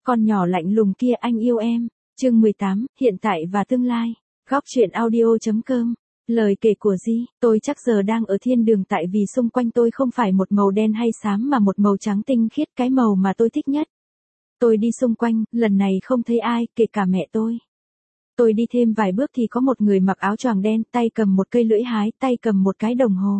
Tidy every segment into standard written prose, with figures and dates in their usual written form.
Con nhỏ lạnh lùng kia anh yêu em. Chương 18, hiện tại và tương lai. Góc truyện audio.com. Lời kể của Di, tôi chắc giờ đang ở thiên đường tại vì xung quanh tôi không phải một màu đen hay xám mà một màu trắng tinh khiết, cái màu mà tôi thích nhất. Tôi đi xung quanh, lần này không thấy ai, kể cả mẹ tôi. Tôi đi thêm vài bước thì có một người mặc áo choàng đen, tay cầm một cây lưỡi hái, tay cầm một cái đồng hồ.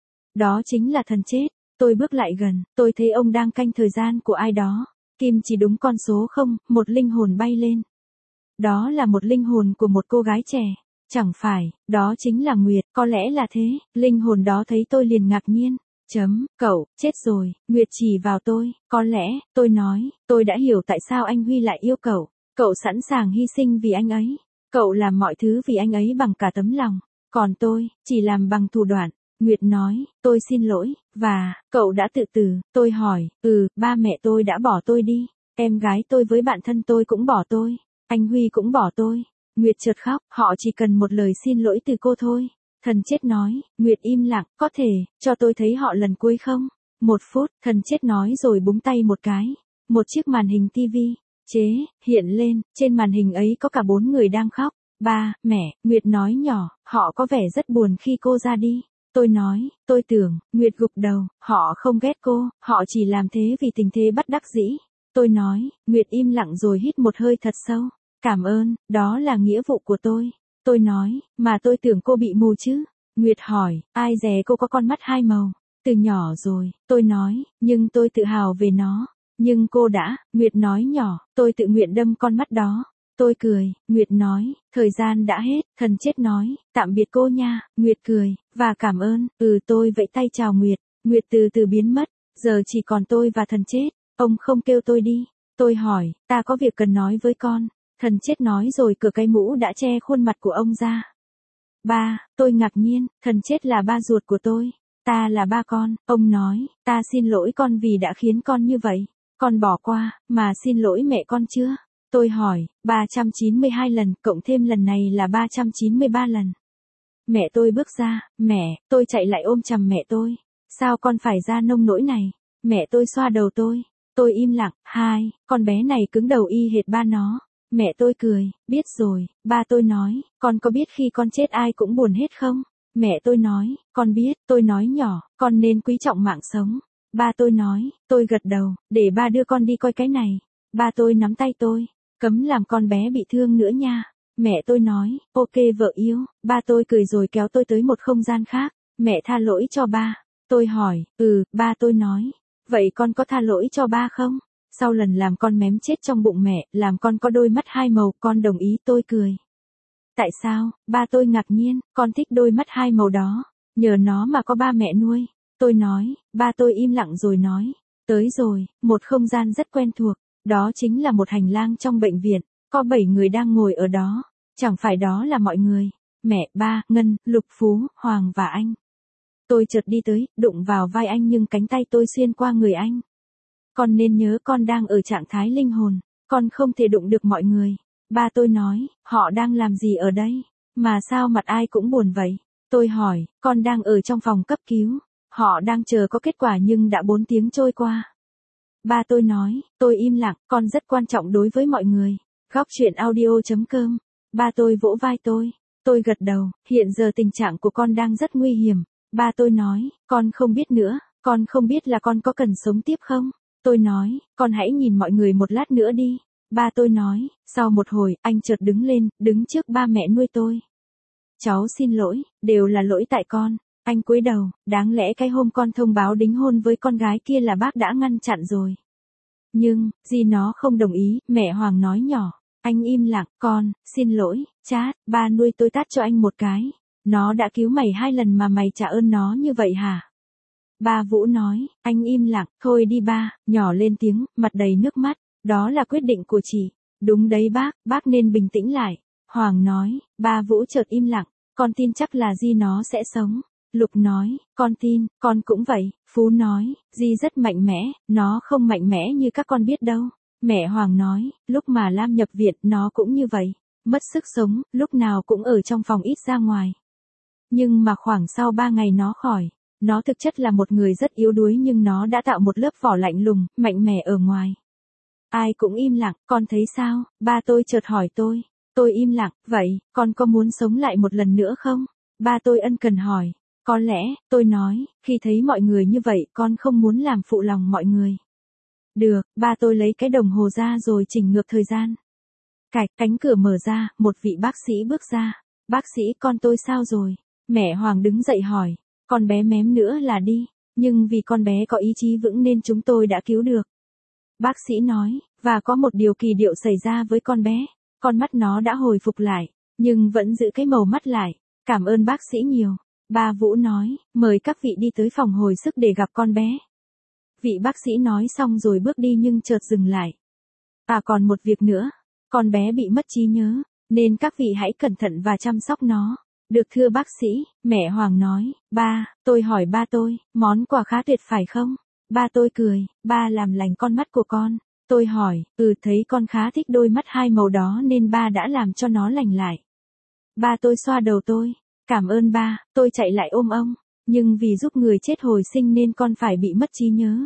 Đó chính là thần chết. Tôi bước lại gần, tôi thấy ông đang canh thời gian của ai đó. Kim chỉ đúng con số không, một linh hồn bay lên. Đó là một linh hồn của một cô gái trẻ. Chẳng phải, đó chính là Nguyệt, có lẽ là thế. Linh hồn đó thấy tôi liền ngạc nhiên. Cậu, chết rồi. Nguyệt chỉ vào tôi. Có lẽ, tôi nói, tôi đã hiểu tại sao anh Huy lại yêu cậu. Cậu sẵn sàng hy sinh vì anh ấy. Cậu làm mọi thứ vì anh ấy bằng cả tấm lòng. Còn tôi, chỉ làm bằng thủ đoạn. Nguyệt nói, tôi xin lỗi, và, cậu đã tự tử. Tôi hỏi, ba mẹ tôi đã bỏ tôi đi. Em gái tôi với bạn thân tôi cũng bỏ tôi. Anh Huy cũng bỏ tôi. Nguyệt chợt khóc, họ chỉ cần một lời xin lỗi từ cô thôi. Thần chết nói, Nguyệt im lặng, có thể, cho tôi thấy họ lần cuối không? 1 phút, thần chết nói rồi búng tay một cái. Một chiếc màn hình tivi, hiện lên, trên màn hình ấy có cả 4 người đang khóc. Ba, mẹ, Nguyệt nói nhỏ, họ có vẻ rất buồn khi cô ra đi. Tôi nói, tôi tưởng, Nguyệt gục đầu, họ không ghét cô, họ chỉ làm thế vì tình thế bất đắc dĩ. Tôi nói, Nguyệt im lặng rồi hít một hơi thật sâu. Cảm ơn, đó là nghĩa vụ của tôi. Tôi nói, mà tôi tưởng cô bị mù chứ. Nguyệt hỏi, ai dè cô có con mắt 2 màu. Từ nhỏ rồi, tôi nói, nhưng tôi tự hào về nó. Nhưng cô đã, Nguyệt nói nhỏ, tôi tự nguyện đâm con mắt đó. Tôi cười, Nguyệt nói, thời gian đã hết, thần chết nói, tạm biệt cô nha. Nguyệt cười, và cảm ơn, tôi vẫy tay chào Nguyệt. Nguyệt từ từ biến mất, giờ chỉ còn tôi và thần chết. Ông không kêu tôi đi. Tôi hỏi, ta có việc cần nói với con. Thần chết nói rồi cởi cái mũ đã che khuôn mặt của ông ra. Ba, tôi ngạc nhiên, thần chết là ba ruột của tôi. Ta là ba con, ông nói, ta xin lỗi con vì đã khiến con như vậy. Con bỏ qua, mà xin lỗi mẹ con chưa? Tôi hỏi, 392 lần, cộng thêm lần này là 393 lần. Mẹ tôi bước ra, mẹ, tôi chạy lại ôm chầm mẹ tôi. Sao con phải ra nông nỗi này? Mẹ tôi xoa đầu tôi. Tôi im lặng, con bé này cứng đầu y hệt ba nó. Mẹ tôi cười, biết rồi. Ba tôi nói, con có biết khi con chết ai cũng buồn hết không? Mẹ tôi nói, con biết. Tôi nói nhỏ, con nên quý trọng mạng sống. Ba tôi nói, tôi gật đầu, để ba đưa con đi coi cái này. Ba tôi nắm tay tôi, cấm làm con bé bị thương nữa nha. Mẹ tôi nói, ok vợ yêu. Ba tôi cười rồi kéo tôi tới một không gian khác. Mẹ tha lỗi cho ba. Tôi hỏi, ba tôi nói, vậy con có tha lỗi cho ba không? Sau lần làm con mém chết trong bụng mẹ, làm con có đôi mắt 2 màu, con đồng ý. Tôi cười. Tại sao? Ba tôi ngạc nhiên, con thích đôi mắt 2 màu đó. Nhờ nó mà có ba mẹ nuôi. Tôi nói, ba tôi im lặng rồi nói. Tới rồi, một không gian rất quen thuộc. Đó chính là một hành lang trong bệnh viện. Có 7 người đang ngồi ở đó. Chẳng phải đó là mọi người. Mẹ, ba, Ngân, Lục Phú, Hoàng và anh. Tôi chợt đi tới, đụng vào vai anh nhưng cánh tay tôi xuyên qua người anh. Con nên nhớ con đang ở trạng thái linh hồn. Con không thể đụng được mọi người. Ba tôi nói, họ đang làm gì ở đây? Mà sao mặt ai cũng buồn vậy? Tôi hỏi, con đang ở trong phòng cấp cứu. Họ đang chờ có kết quả nhưng đã 4 tiếng trôi qua. Ba tôi nói, tôi im lặng, con rất quan trọng đối với mọi người. Góc truyện audio.com. Ba tôi vỗ vai tôi. Tôi gật đầu, hiện giờ tình trạng của con đang rất nguy hiểm. Ba tôi nói, con không biết nữa, con không biết là con có cần sống tiếp không? Tôi nói, con hãy nhìn mọi người một lát nữa đi. Ba tôi nói, sau một hồi, anh chợt đứng lên, đứng trước ba mẹ nuôi tôi. Cháu xin lỗi, đều là lỗi tại con. Anh cúi đầu, đáng lẽ cái hôm con thông báo đính hôn với con gái kia là bác đã ngăn chặn rồi. Nhưng, Di nó không đồng ý, mẹ Hoàng nói nhỏ. Anh im lặng, con, xin lỗi, chát, ba nuôi tôi tát cho anh một cái. Nó đã cứu mày 2 lần mà mày trả ơn nó như vậy hả? Ba Vũ nói, anh im lặng, thôi đi ba, nhỏ lên tiếng, mặt đầy nước mắt. Đó là quyết định của chị. Đúng đấy bác nên bình tĩnh lại. Hoàng nói, ba Vũ chợt im lặng, con tin chắc là Di nó sẽ sống. Lục nói, con tin, con cũng vậy. Phú nói, Di rất mạnh mẽ, nó không mạnh mẽ như các con biết đâu. Mẹ Hoàng nói, lúc mà Lam nhập viện nó cũng như vậy. Mất sức sống, lúc nào cũng ở trong phòng ít ra ngoài. Nhưng mà khoảng sau 3 ngày nó khỏi. Nó thực chất là một người rất yếu đuối nhưng nó đã tạo một lớp vỏ lạnh lùng, mạnh mẽ ở ngoài. Ai cũng im lặng, con thấy sao? Ba tôi chợt hỏi tôi. Tôi im lặng, vậy, con có muốn sống lại một lần nữa không? Ba tôi ân cần hỏi. Có lẽ, tôi nói, khi thấy mọi người như vậy con không muốn làm phụ lòng mọi người. Được, ba tôi lấy cái đồng hồ ra rồi chỉnh ngược thời gian. Cánh cửa mở ra, một vị bác sĩ bước ra. Bác sĩ, con tôi sao rồi? Mẹ Hoàng đứng dậy hỏi. Con bé mém nữa là đi, nhưng vì con bé có ý chí vững nên chúng tôi đã cứu được. Bác sĩ nói, và có một điều kỳ diệu xảy ra với con bé. Con mắt nó đã hồi phục lại, nhưng vẫn giữ cái màu mắt lại. Cảm ơn bác sĩ nhiều. Bà Vũ nói, mời các vị đi tới phòng hồi sức để gặp con bé. Vị bác sĩ nói xong rồi bước đi nhưng chợt dừng lại. Còn một việc nữa. Con bé bị mất trí nhớ, nên các vị hãy cẩn thận và chăm sóc nó. Được thưa bác sĩ, mẹ Hoàng nói. Ba, tôi hỏi ba tôi, món quà khá tuyệt phải không? Ba tôi cười, ba làm lành con mắt của con. Tôi hỏi, thấy con khá thích đôi mắt hai màu đó nên ba đã làm cho nó lành lại. Ba tôi xoa đầu tôi. Cảm ơn ba, tôi chạy lại ôm ông. Nhưng vì giúp người chết hồi sinh nên con phải bị mất trí nhớ.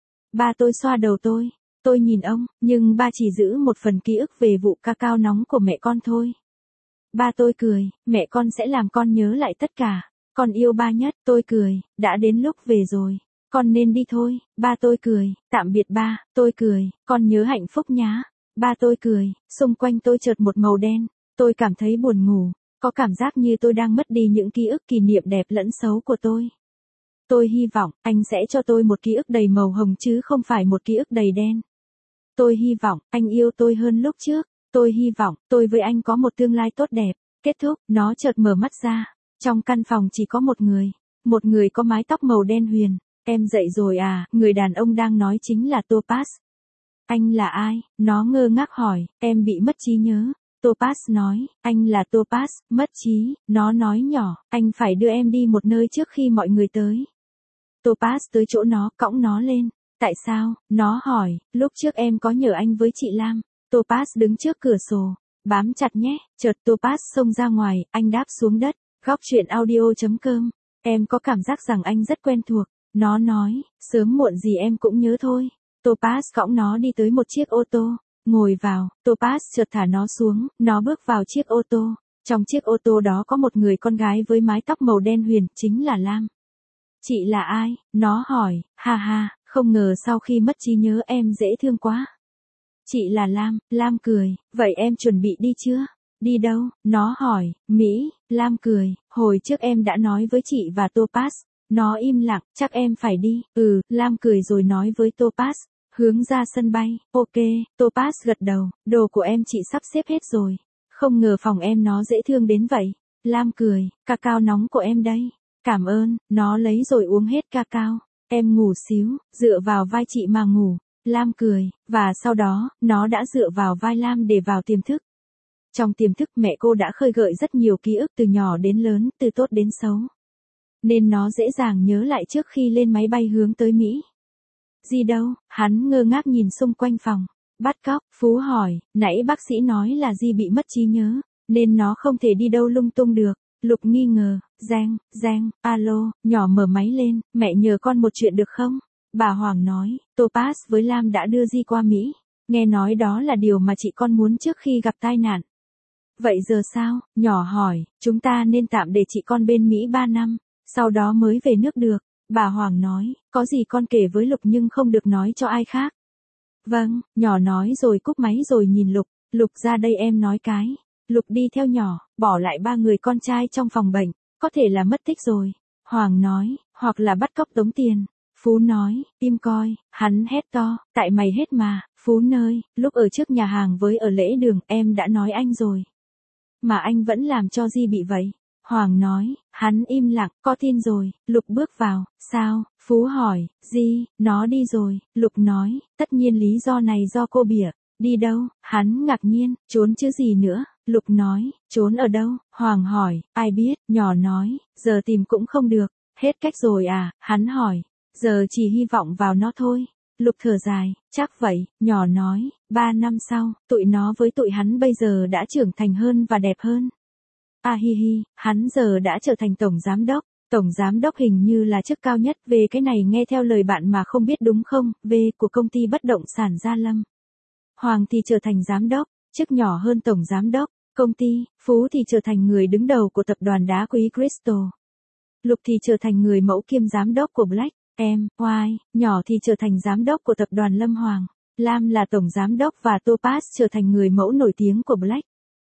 Ba tôi xoa đầu tôi. Tôi nhìn ông, nhưng ba chỉ giữ một phần ký ức về vụ cacao nóng của mẹ con thôi. Ba tôi cười, mẹ con sẽ làm con nhớ lại tất cả. Con yêu ba nhất, tôi cười, đã đến lúc về rồi. Con nên đi thôi, ba tôi cười, tạm biệt ba, tôi cười, con nhớ hạnh phúc nhá. Ba tôi cười, xung quanh tôi chợt một màu đen, tôi cảm thấy buồn ngủ, có cảm giác như tôi đang mất đi những ký ức kỷ niệm đẹp lẫn xấu của tôi. Tôi hy vọng, anh sẽ cho tôi một ký ức đầy màu hồng chứ không phải một ký ức đầy đen. Tôi hy vọng, anh yêu tôi hơn lúc trước. Tôi hy vọng, tôi với anh có một tương lai tốt đẹp. Kết thúc, nó chợt mở mắt ra. Trong căn phòng chỉ có một người. Một người có mái tóc màu đen huyền. Em dậy rồi à, người đàn ông đang nói chính là Topaz. Anh là ai? Nó ngơ ngác hỏi, em bị mất trí nhớ. Topaz nói, anh là Topaz, mất trí. Nó nói nhỏ, anh phải đưa em đi một nơi trước khi mọi người tới. Topaz tới chỗ nó, cõng nó lên. Tại sao? Nó hỏi, lúc trước em có nhờ anh với chị Lam. Topaz đứng trước cửa sổ. Bám chặt nhé, chợt Topaz xông ra ngoài, anh đáp xuống đất. Góc chuyện audio.com. Em có cảm giác rằng anh rất quen thuộc. Nó nói, sớm muộn gì em cũng nhớ thôi. Topaz cõng nó đi tới một chiếc ô tô. Ngồi vào, Topaz chợt thả nó xuống, nó bước vào chiếc ô tô. Trong chiếc ô tô đó có một người con gái với mái tóc màu đen huyền, chính là Lam. Chị là ai? Nó hỏi, ha ha, không ngờ sau khi mất trí nhớ em dễ thương quá. Chị là Lam. Lam cười, vậy em chuẩn bị đi chưa? Đi đâu? Nó hỏi, Mỹ. Lam cười, hồi trước em đã nói với chị và Topaz. Nó im lặng, chắc em phải đi. Lam cười rồi nói với Topaz, hướng ra sân bay. Ok, Topaz gật đầu, đồ của em chị sắp xếp hết rồi. Không ngờ phòng em nó dễ thương đến vậy. Lam cười, cacao nóng của em đây. Cảm ơn, nó lấy rồi uống hết cacao. Em ngủ xíu, dựa vào vai chị mà ngủ. Lam cười, và sau đó, nó đã dựa vào vai Lam để vào tiềm thức. Trong tiềm thức mẹ cô đã khơi gợi rất nhiều ký ức từ nhỏ đến lớn, từ tốt đến xấu. Nên nó dễ dàng nhớ lại trước khi lên máy bay hướng tới Mỹ. Gì đâu, hắn ngơ ngác nhìn xung quanh phòng. Bắt cóc, Phú hỏi, nãy bác sĩ nói là Di bị mất trí nhớ, nên nó không thể đi đâu lung tung được. Lục nghi ngờ, Giang, alo, nhỏ mở máy lên, mẹ nhờ con một chuyện được không? Bà Hoàng nói, Topaz với Lam đã đưa Di qua Mỹ. Nghe nói đó là điều mà chị con muốn trước khi gặp tai nạn. Vậy giờ sao? Nhỏ hỏi, chúng ta nên tạm để chị con bên Mỹ 3 năm, sau đó mới về nước được. Bà Hoàng nói, có gì con kể với Lục nhưng không được nói cho ai khác. Vâng, nhỏ nói rồi cúp máy rồi nhìn Lục. Lục ra đây em nói cái. Lục đi theo nhỏ, bỏ lại 3 người con trai trong phòng bệnh, có thể là mất tích rồi. Hoàng nói, hoặc là bắt cóc tống tiền. Phú nói, im coi, hắn hét to, tại mày hết mà, Phú nơi, lúc ở trước nhà hàng với ở lễ đường em đã nói anh rồi. Mà anh vẫn làm cho Di bị vậy. Hoàng nói, hắn im lặng, có tin rồi. Lục bước vào, sao? Phú hỏi, Di, nó đi rồi. Lục nói, tất nhiên lý do này do cô bịa. Đi đâu? Hắn ngạc nhiên, trốn chứ gì nữa. Lục nói, trốn ở đâu? Hoàng hỏi, ai biết? Nhỏ nói, giờ tìm cũng không được. Hết cách rồi à? Hắn hỏi, giờ chỉ hy vọng vào nó thôi. Lục thở dài, chắc vậy. Nhỏ nói, 3 năm sau, tụi nó với tụi hắn bây giờ đã trưởng thành hơn và đẹp hơn. Hi hi, hắn giờ đã trở thành tổng giám đốc. Tổng giám đốc hình như là chức cao nhất. Về cái này nghe theo lời bạn mà không biết đúng không? Về của công ty bất động sản Gia Lâm. Hoàng thì trở thành giám đốc, chức nhỏ hơn tổng giám đốc, công ty. Phú thì trở thành người đứng đầu của tập đoàn đá quý Crystal. Lục thì trở thành người mẫu kiêm giám đốc của Black M.Y. Nhỏ thì trở thành giám đốc của tập đoàn Lâm Hoàng. Lam là tổng giám đốc và Topaz trở thành người mẫu nổi tiếng của Black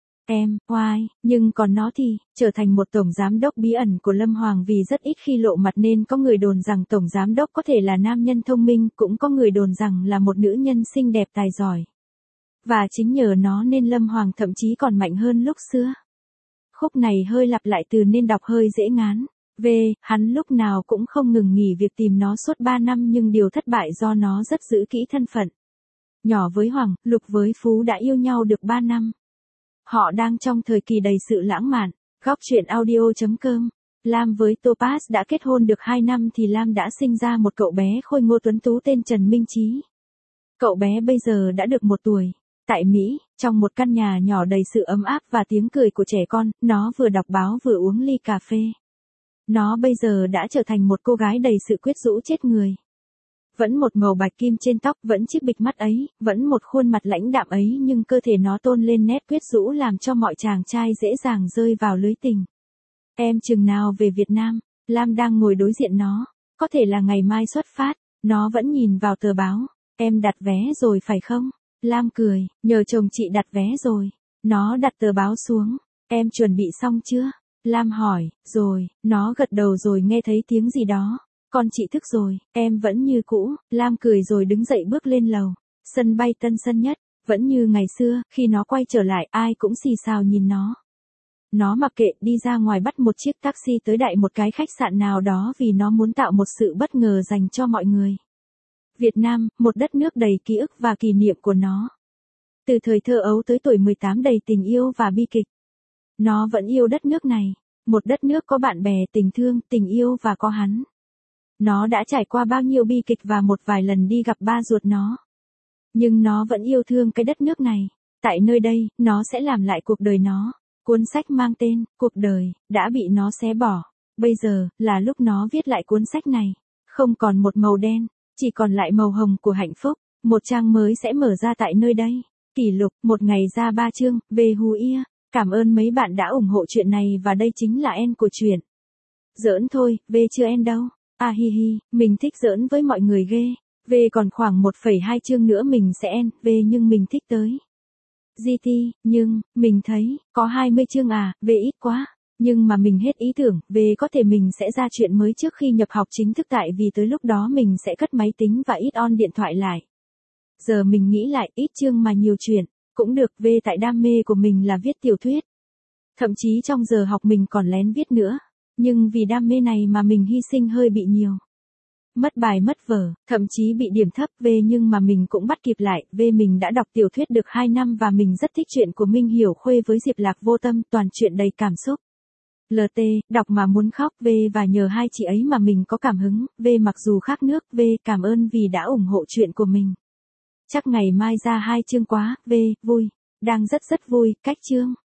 M.Y. Nhưng còn nó thì trở thành một tổng giám đốc bí ẩn của Lâm Hoàng vì rất ít khi lộ mặt, nên có người đồn rằng tổng giám đốc có thể là nam nhân thông minh, cũng có người đồn rằng là một nữ nhân xinh đẹp tài giỏi. Và chính nhờ nó nên Lâm Hoàng thậm chí còn mạnh hơn lúc xưa. Khúc này hơi lặp lại từ nên đọc hơi dễ ngán. Hắn lúc nào cũng không ngừng nghỉ việc tìm nó suốt 3 năm, nhưng điều thất bại do nó rất giữ kỹ thân phận. Nhỏ với Hoàng, Lục với Phú đã yêu nhau được 3 năm. Họ đang trong thời kỳ đầy sự lãng mạn. Góc truyện audio.com. Lam với Topaz đã kết hôn được 2 năm thì Lam đã sinh ra một cậu bé khôi ngô tuấn tú tên Trần Minh Chí. Cậu bé bây giờ đã được 1 tuổi. Tại Mỹ, trong một căn nhà nhỏ đầy sự ấm áp và tiếng cười của trẻ con, nó vừa đọc báo vừa uống ly cà phê. Nó bây giờ đã trở thành một cô gái đầy sự quyến rũ chết người. Vẫn một màu bạch kim trên tóc, vẫn chiếc bịch mắt ấy, vẫn một khuôn mặt lãnh đạm ấy, nhưng cơ thể nó tôn lên nét quyến rũ làm cho mọi chàng trai dễ dàng rơi vào lưới tình. Em chừng nào về Việt Nam? Lam đang ngồi đối diện nó. Có thể là ngày mai xuất phát. Nó vẫn nhìn vào tờ báo. Em đặt vé rồi phải không? Lam cười, nhờ chồng chị đặt vé rồi. Nó đặt tờ báo xuống. Em chuẩn bị xong chưa? Lam hỏi, rồi. Nó gật đầu rồi nghe thấy tiếng gì đó. Con chị thức rồi, em vẫn như cũ. Lam cười rồi đứng dậy bước lên lầu. Sân bay Tân Sơn Nhất, vẫn như ngày xưa, khi nó quay trở lại ai cũng xì xào nhìn nó. Nó mặc kệ, đi ra ngoài bắt một chiếc taxi tới đại một cái khách sạn nào đó vì nó muốn tạo một sự bất ngờ dành cho mọi người. Việt Nam, một đất nước đầy ký ức và kỷ niệm của nó. Từ thời thơ ấu tới tuổi 18 đầy tình yêu và bi kịch. Nó vẫn yêu đất nước này. Một đất nước có bạn bè, tình thương, tình yêu và có hắn. Nó đã trải qua bao nhiêu bi kịch và một vài lần đi gặp ba ruột nó. Nhưng nó vẫn yêu thương cái đất nước này. Tại nơi đây, nó sẽ làm lại cuộc đời nó. Cuốn sách mang tên, Cuộc đời, đã bị nó xé bỏ. Bây giờ, là lúc nó viết lại cuốn sách này. Không còn một màu đen, chỉ còn lại màu hồng của hạnh phúc. Một trang mới sẽ mở ra tại nơi đây. Kỷ lục, một ngày ra 3 chương, về Hú Ia. Cảm ơn mấy bạn đã ủng hộ chuyện này và đây chính là end của chuyện. Giỡn thôi, chưa end đâu. À hi hi, mình thích giỡn với mọi người ghê. Còn khoảng 1,2 chương nữa mình sẽ end, nhưng mình thích tới. GT, nhưng, mình thấy, có 20 chương à, ít quá. Nhưng mà mình hết ý tưởng, có thể mình sẽ ra chuyện mới trước khi nhập học chính thức tại vì tới lúc đó mình sẽ cất máy tính và ít on điện thoại lại. Giờ mình nghĩ lại, ít chương mà nhiều chuyện, cũng được. Tại đam mê của mình là viết tiểu thuyết. Thậm chí trong giờ học mình còn lén viết nữa. Nhưng vì đam mê này mà mình hy sinh hơi bị nhiều. Mất bài mất vở, thậm chí bị điểm thấp. Nhưng mà mình cũng bắt kịp lại. Mình đã đọc tiểu thuyết được 2 năm và mình rất thích chuyện của Minh Hiểu Khuê với Diệp Lạc Vô Tâm, toàn chuyện đầy cảm xúc. LT, đọc mà muốn khóc. Và nhờ hai chị ấy mà mình có cảm hứng. Mặc dù khác nước. Cảm ơn vì đã ủng hộ chuyện của mình. Chắc ngày mai ra 2 chương quá. Vui. Đang rất vui, cách chương.